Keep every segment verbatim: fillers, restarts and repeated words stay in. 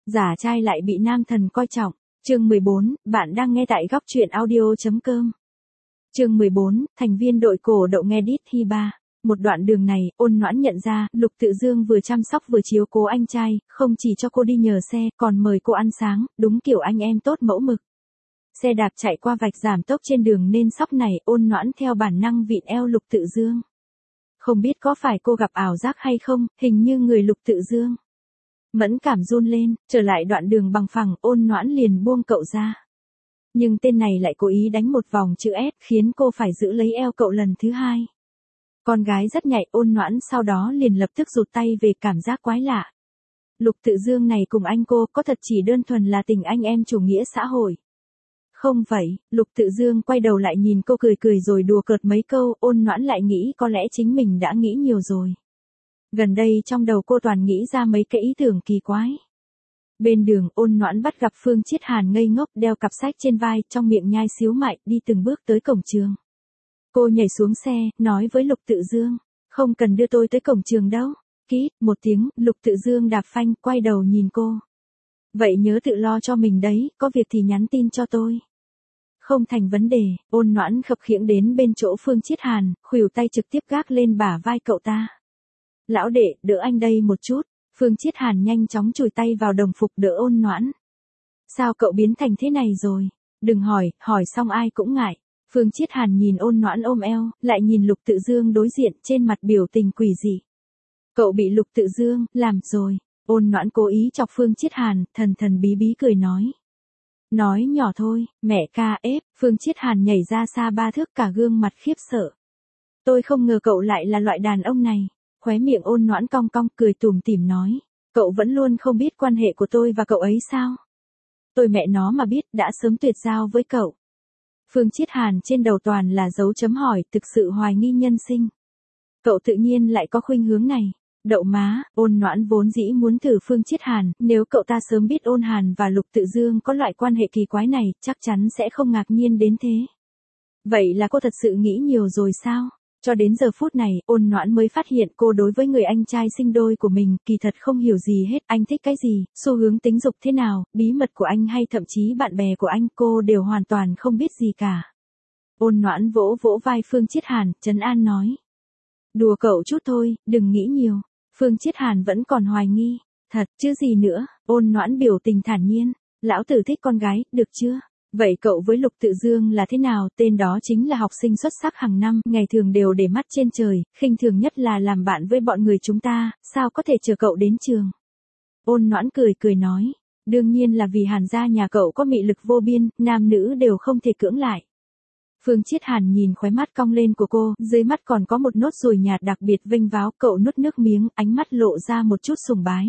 Giả trai lại bị nam thần coi trọng. Chương mười bốn, bạn đang nghe tại góc truyện audio.com. Chương mười bốn, thành viên đội cổ đậu nghe đít thi ba. Một đoạn đường này, Ôn Noãn nhận ra, Lục Tự Dương vừa chăm sóc vừa chiếu cố anh trai, không chỉ cho cô đi nhờ xe, còn mời cô ăn sáng, đúng kiểu anh em tốt mẫu mực. Xe đạp chạy qua vạch giảm tốc trên đường nên sóc này, Ôn Noãn theo bản năng vịn eo Lục Tự Dương. Không biết có phải cô gặp ảo giác hay không, hình như người Lục Tự Dương mẫn cảm run lên, trở lại đoạn đường bằng phẳng, Ôn Noãn liền buông cậu ra. Nhưng tên này lại cố ý đánh một vòng chữ S, khiến cô phải giữ lấy eo cậu lần thứ hai. Con gái rất nhạy, Ôn Noãn sau đó liền lập tức rụt tay về, cảm giác quái lạ. Lục Tự Dương này cùng anh cô có thật chỉ đơn thuần là tình anh em chủ nghĩa xã hội? Không vậy, Lục Tự Dương quay đầu lại nhìn cô cười cười rồi đùa cợt mấy câu, Ôn Noãn lại nghĩ có lẽ chính mình đã nghĩ nhiều rồi. Gần đây trong đầu cô toàn nghĩ ra mấy cái ý tưởng kỳ quái. Bên đường, Ôn Noãn bắt gặp Phương Chiết Hàn ngây ngốc đeo cặp sách trên vai, trong miệng nhai xíu mại, đi từng bước tới cổng trường. Cô nhảy xuống xe, nói với Lục Tự Dương, không cần đưa tôi tới cổng trường đâu. Kít, một tiếng, Lục Tự Dương đạp phanh, quay đầu nhìn cô. Vậy nhớ tự lo cho mình đấy, có việc thì nhắn tin cho tôi. Không thành vấn đề, Ôn Noãn khập khiễng đến bên chỗ Phương Chiết Hàn, khuỷu tay trực tiếp gác lên bả vai cậu ta. Lão đệ, đỡ anh đây một chút. Phương Chiết Hàn nhanh chóng chùi tay vào đồng phục đỡ Ôn Noãn. Sao cậu biến thành thế này rồi? Đừng hỏi, hỏi xong ai cũng ngại. Phương Chiết Hàn nhìn Ôn Noãn ôm eo, lại nhìn Lục Tự Dương đối diện, trên mặt biểu tình quỷ dị. Cậu bị Lục Tự Dương làm rồi. Ôn Noãn cố ý chọc Phương Chiết Hàn, thần thần bí bí cười nói. Nói nhỏ thôi, mẹ ca ép. Phương Chiết Hàn nhảy ra xa ba thước, cả gương mặt khiếp sợ. Tôi không ngờ cậu lại là loại đàn ông này. Khóe miệng Ôn Noãn cong cong, cười tủm tỉm nói. Cậu vẫn luôn không biết quan hệ của tôi và cậu ấy sao? Tôi mẹ nó mà biết, đã sớm tuyệt giao với cậu. Phương Chiết Hàn trên đầu toàn là dấu chấm hỏi, thực sự hoài nghi nhân sinh. Cậu tự nhiên lại có khuynh hướng này. Đậu má, Ôn Noãn vốn dĩ muốn thử Phương Chiết Hàn, nếu cậu ta sớm biết Ôn Hàn và Lục Tự Dương có loại quan hệ kỳ quái này, chắc chắn sẽ không ngạc nhiên đến thế. Vậy là cô thật sự nghĩ nhiều rồi sao? Cho đến giờ phút này, Ôn Noãn mới phát hiện cô đối với người anh trai sinh đôi của mình, kỳ thật không hiểu gì hết, anh thích cái gì, xu hướng tính dục thế nào, bí mật của anh hay thậm chí bạn bè của anh, cô đều hoàn toàn không biết gì cả. Ôn Noãn vỗ vỗ vai Phương Chiết Hàn, trấn an nói. Đùa cậu chút thôi, đừng nghĩ nhiều. Phương Chiết Hàn vẫn còn hoài nghi. Thật chứ gì nữa, Ôn Noãn biểu tình thản nhiên. Lão tử thích con gái, được chưa? Vậy cậu với Lục Tự Dương là thế nào? Tên đó chính là học sinh xuất sắc hàng năm, ngày thường đều để mắt trên trời, khinh thường nhất là làm bạn với bọn người chúng ta, sao có thể chờ cậu đến trường? Ôn Noãn cười cười nói, đương nhiên là vì Hàn gia nhà cậu có mị lực vô biên, nam nữ đều không thể cưỡng lại. Phương Chiết Hàn nhìn khóe mắt cong lên của cô, dưới mắt còn có một nốt ruồi nhạt đặc biệt vênh váo, cậu nuốt nước miếng, ánh mắt lộ ra một chút sùng bái.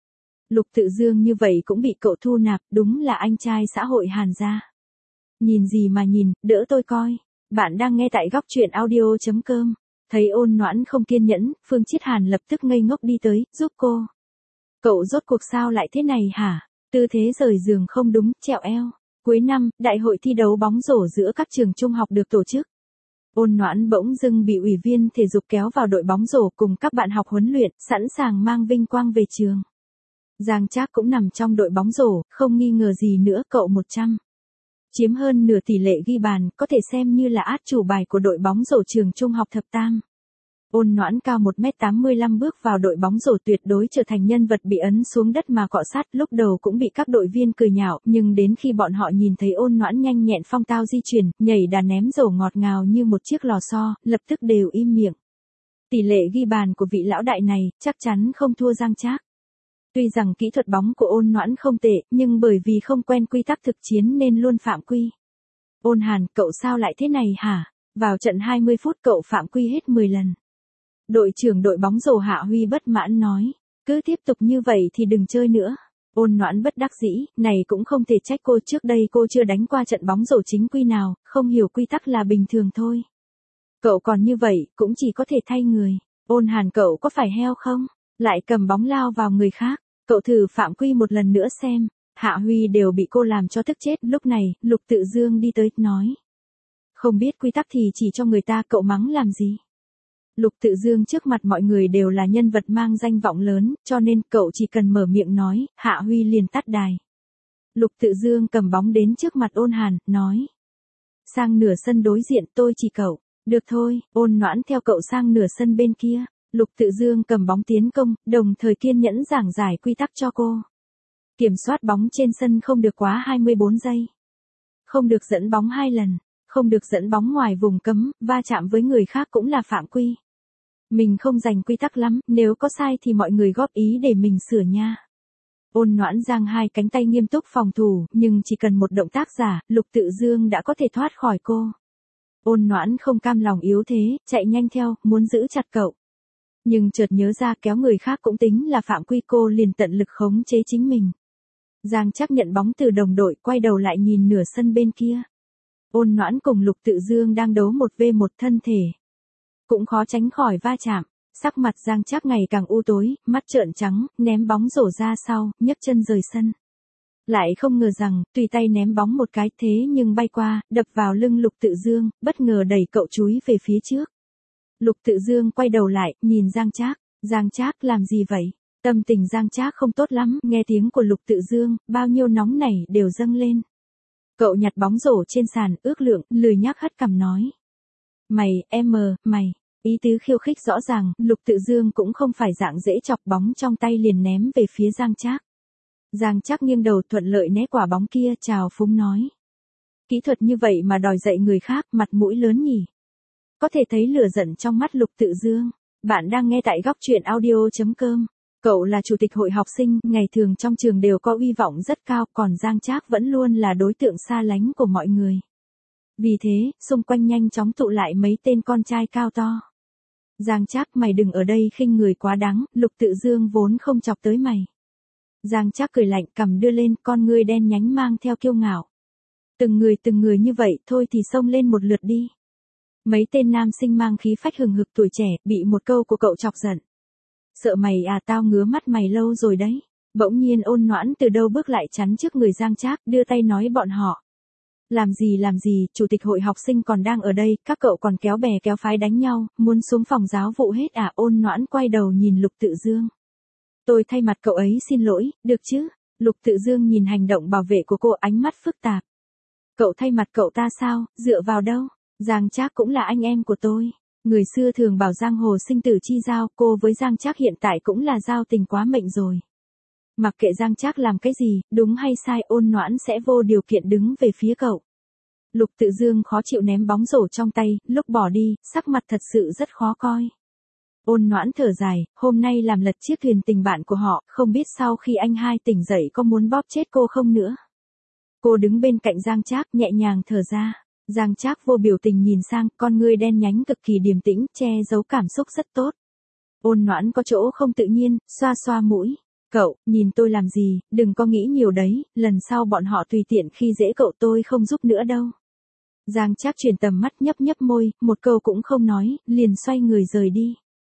Lục Tự Dương như vậy cũng bị cậu thu nạp, đúng là anh trai xã hội Hàn gia. Nhìn gì mà nhìn, đỡ tôi coi. Bạn đang nghe tại góc truyện audio.com. Thấy Ôn Noãn không kiên nhẫn, Phương Chiết Hàn lập tức ngây ngốc đi tới, giúp cô. Cậu rốt cuộc sao lại thế này hả? Tư thế rời giường không đúng, trẹo eo. Cuối năm, đại hội thi đấu bóng rổ giữa các trường trung học được tổ chức. Ôn Noãn bỗng dưng bị ủy viên thể dục kéo vào đội bóng rổ cùng các bạn học huấn luyện, sẵn sàng mang vinh quang về trường. Giang Trác cũng nằm trong đội bóng rổ, không nghi ngờ gì nữa, cậu một trăm. Chiếm hơn nửa tỷ lệ ghi bàn, có thể xem như là át chủ bài của đội bóng rổ trường trung học Thập Tam. Ôn Noãn cao một mét tám mươi lăm bước vào đội bóng rổ tuyệt đối trở thành nhân vật bị ấn xuống đất mà cọ sát, lúc đầu cũng bị các đội viên cười nhạo, nhưng đến khi bọn họ nhìn thấy Ôn Noãn nhanh nhẹn phong tao di chuyển, nhảy đà ném rổ ngọt ngào như một chiếc lò xo, lập tức đều im miệng. Tỷ lệ ghi bàn của vị lão đại này, chắc chắn không thua Giang Trác. Tuy rằng kỹ thuật bóng của Ôn Noãn không tệ, nhưng bởi vì không quen quy tắc thực chiến nên luôn phạm quy. Ôn Hàn, cậu sao lại thế này hả? Vào trận hai mươi phút cậu phạm quy hết mười lần. Đội trưởng đội bóng rổ Hạ Huy bất mãn nói, cứ tiếp tục như vậy thì đừng chơi nữa. Ôn Noãn bất đắc dĩ, này cũng không thể trách cô, trước đây cô chưa đánh qua trận bóng rổ chính quy nào, không hiểu quy tắc là bình thường thôi. Cậu còn như vậy, cũng chỉ có thể thay người. Ôn Hàn, cậu có phải heo không? Lại cầm bóng lao vào người khác. Cậu thử phạm quy một lần nữa xem. Hạ Huy đều bị cô làm cho tức chết. Lúc này, Lục Tự Dương đi tới, nói. Không biết quy tắc thì chỉ cho người ta, cậu mắng làm gì? Lục Tự Dương trước mặt mọi người đều là nhân vật mang danh vọng lớn, cho nên cậu chỉ cần mở miệng nói, Hạ Huy liền tắt đài. Lục Tự Dương cầm bóng đến trước mặt Ôn Hàn, nói. Sang nửa sân đối diện tôi chỉ cậu. Được thôi, Ôn Noãn theo cậu sang nửa sân bên kia. Lục Tự Dương cầm bóng tiến công, đồng thời kiên nhẫn giảng giải quy tắc cho cô. Kiểm soát bóng trên sân không được quá hai mươi bốn giây. Không được dẫn bóng hai lần. Không được dẫn bóng ngoài vùng cấm, va chạm với người khác cũng là phạm quy. Mình không dành quy tắc lắm, nếu có sai thì mọi người góp ý để mình sửa nha. Ôn Noãn giang hai cánh tay nghiêm túc phòng thủ, nhưng chỉ cần một động tác giả, Lục Tự Dương đã có thể thoát khỏi cô. Ôn Noãn không cam lòng yếu thế, chạy nhanh theo, muốn giữ chặt cậu. Nhưng chợt nhớ ra kéo người khác cũng tính là phạm quy, cô liền tận lực khống chế chính mình. Giang Trác nhận bóng từ đồng đội, quay đầu lại nhìn nửa sân bên kia. Ôn Noãn cùng Lục Tự Dương đang đấu một vs một thân thể. Cũng khó tránh khỏi va chạm. Sắc mặt Giang Trác ngày càng u tối, mắt trợn trắng, ném bóng rổ ra sau, nhấc chân rời sân. Lại không ngờ rằng, tùy tay ném bóng một cái thế nhưng bay qua, đập vào lưng Lục Tự Dương, bất ngờ đẩy cậu chúi về phía trước. Lục Tự Dương quay đầu lại, nhìn Giang Trác. Giang Trác làm gì vậy? Tâm tình Giang Trác không tốt lắm, nghe tiếng của Lục Tự Dương, bao nhiêu nóng nảy đều dâng lên. Cậu nhặt bóng rổ trên sàn, ước lượng, lười nhác hất cằm nói. Mày, em mờ, mày. Ý tứ khiêu khích rõ ràng, Lục Tự Dương cũng không phải dạng dễ chọc, bóng trong tay liền ném về phía Giang Trác. Giang Trác nghiêng đầu thuận lợi né quả bóng kia, chào phúng nói. Kỹ thuật như vậy mà đòi dạy người khác, mặt mũi lớn nhỉ. Có thể thấy lửa giận trong mắt Lục Tự Dương. Bạn đang nghe tại góc truyện audio chấm com. Cậu là chủ tịch hội học sinh, ngày thường trong trường đều có uy vọng rất cao, còn Giang Trác vẫn luôn là đối tượng xa lánh của mọi người. Vì thế, xung quanh nhanh chóng tụ lại mấy tên con trai cao to. Giang Trác, mày đừng ở đây khinh người quá đáng, Lục Tự Dương vốn không chọc tới mày. Giang Trác cười lạnh, cằm đưa lên, con ngươi đen nhánh mang theo kiêu ngạo. Từng người từng người như vậy, thôi thì xông lên một lượt đi. Mấy tên nam sinh mang khí phách hừng hực tuổi trẻ, bị một câu của cậu chọc giận. Sợ mày à, tao ngứa mắt mày lâu rồi đấy. Bỗng nhiên Ôn Noãn từ đâu bước lại chắn trước người Giang Trác, đưa tay nói bọn họ. Làm gì làm gì, chủ tịch hội học sinh còn đang ở đây, các cậu còn kéo bè kéo phái đánh nhau, muốn xuống phòng giáo vụ hết à? Ôn Noãn quay đầu nhìn Lục Tự Dương. Tôi thay mặt cậu ấy xin lỗi, được chứ? Lục Tự Dương nhìn hành động bảo vệ của cô, ánh mắt phức tạp. Cậu thay mặt cậu ta sao, dựa vào đâu? Giang Trác cũng là anh em của tôi. Người xưa thường bảo giang hồ sinh tử chi giao, cô với Giang Trác hiện tại cũng là giao tình quá mệnh rồi. Mặc kệ Giang Trác làm cái gì, đúng hay sai, Ôn Noãn sẽ vô điều kiện đứng về phía cậu. Lục Tự Dương khó chịu ném bóng rổ trong tay, lúc bỏ đi, sắc mặt thật sự rất khó coi. Ôn Noãn thở dài, hôm nay làm lật chiếc thuyền tình bạn của họ, không biết sau khi anh hai tỉnh dậy có muốn bóp chết cô không nữa. Cô đứng bên cạnh Giang Trác, nhẹ nhàng thở ra. Giang Trác vô biểu tình nhìn sang, con ngươi đen nhánh cực kỳ điềm tĩnh, che giấu cảm xúc rất tốt. Ôn Noãn có chỗ không tự nhiên, xoa xoa mũi. Cậu, nhìn tôi làm gì, đừng có nghĩ nhiều đấy, lần sau bọn họ tùy tiện khi dễ cậu tôi không giúp nữa đâu. Giang Trác chuyển tầm mắt, nhấp nhấp môi, một câu cũng không nói, liền xoay người rời đi.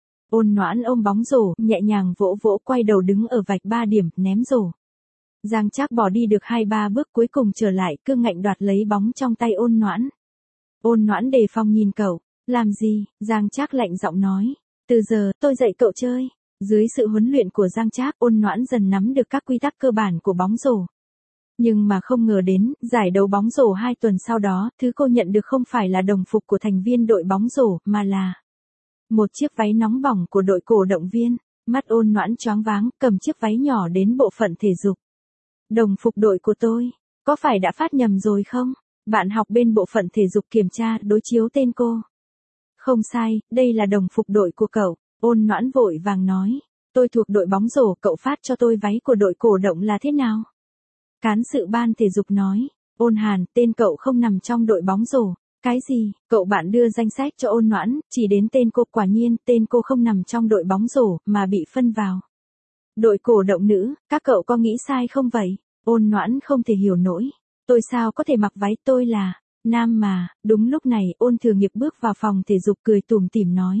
Ôn Noãn ôm bóng rổ, nhẹ nhàng vỗ vỗ, quay đầu đứng ở vạch ba điểm, ném rổ. Giang Trác bỏ đi được hai ba bước, cuối cùng trở lại, cương ngạnh đoạt lấy bóng trong tay Ôn Noãn. Ôn Noãn đề phòng nhìn cậu. Làm gì? Giang Trác lạnh giọng nói. Từ giờ, tôi dạy cậu chơi. Dưới sự huấn luyện của Giang Trác, Ôn Noãn dần nắm được các quy tắc cơ bản của bóng rổ. Nhưng mà không ngờ đến, giải đấu bóng rổ hai tuần sau đó, thứ cô nhận được không phải là đồng phục của thành viên đội bóng rổ, mà là một chiếc váy nóng bỏng của đội cổ động viên. Mắt Ôn Noãn choáng váng, cầm chiếc váy nhỏ đến bộ phận thể dục. Đồng phục đội của tôi, có phải đã phát nhầm rồi không? Bạn học bên bộ phận thể dục kiểm tra, đối chiếu tên cô. Không sai, đây là đồng phục đội của cậu. Ôn Noãn vội vàng nói. Tôi thuộc đội bóng rổ, cậu phát cho tôi váy của đội cổ động là thế nào? Cán sự ban thể dục nói. Ôn Hàn, tên cậu không nằm trong đội bóng rổ. Cái gì? Cậu bạn đưa danh sách cho Ôn Noãn, chỉ đến tên cô, quả nhiên, tên cô không nằm trong đội bóng rổ, mà bị phân vào đội cổ động nữ. Các cậu có nghĩ sai không vậy? Ôn Noãn không thể hiểu nổi. Tôi sao có thể mặc váy, tôi là nam mà. Đúng lúc này, Ôn Thừa Nghiệp bước vào phòng thể dục, cười tủm tỉm nói.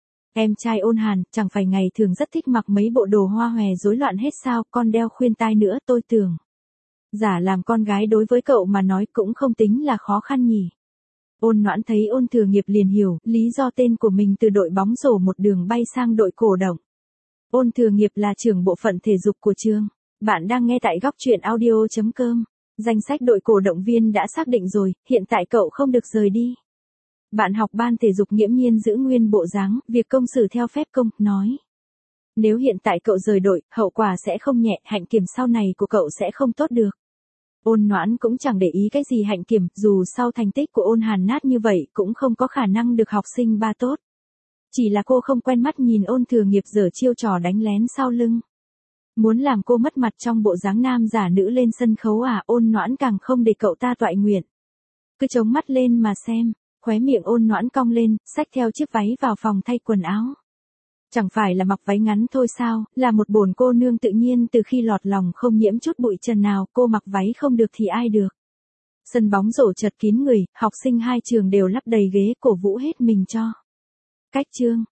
Em trai Ôn Hàn, chẳng phải ngày thường rất thích mặc mấy bộ đồ hoa hòe rối loạn hết sao, con đeo khuyên tai nữa, tôi tưởng giả làm con gái đối với cậu mà nói cũng không tính là khó khăn nhỉ. Ôn Noãn thấy Ôn Thừa Nghiệp liền hiểu, lý do tên của mình từ đội bóng rổ một đường bay sang đội cổ động. Ôn Thừa Nghiệp là trưởng bộ phận thể dục của trường. Bạn đang nghe tại góc truyện audio chấm com. Danh sách đội cổ động viên đã xác định rồi, hiện tại cậu không được rời đi. Bạn học ban thể dục nghiễm nhiên giữ nguyên bộ dáng, việc công xử theo phép công, nói. Nếu hiện tại cậu rời đội, hậu quả sẽ không nhẹ, hạnh kiểm sau này của cậu sẽ không tốt được. Ôn Noãn cũng chẳng để ý cái gì hạnh kiểm, dù sau thành tích của Ôn Hàn nát như vậy cũng không có khả năng được học sinh ba tốt. Chỉ là cô không quen mắt nhìn Ôn Thừa Nghiệp giở chiêu trò đánh lén sau lưng. Muốn làm cô mất mặt trong bộ dáng nam giả nữ lên sân khấu à? Ôn Noãn càng không để cậu ta toại nguyện. Cứ chống mắt lên mà xem, khóe miệng Ôn Noãn cong lên, xách theo chiếc váy vào phòng thay quần áo. Chẳng phải là mặc váy ngắn thôi sao, là một bổn cô nương tự nhiên từ khi lọt lòng không nhiễm chút bụi trần nào, cô mặc váy không được thì ai được. Sân bóng rổ chật kín người, học sinh hai trường đều lắp đầy ghế cổ vũ hết mình cho. Cách chương,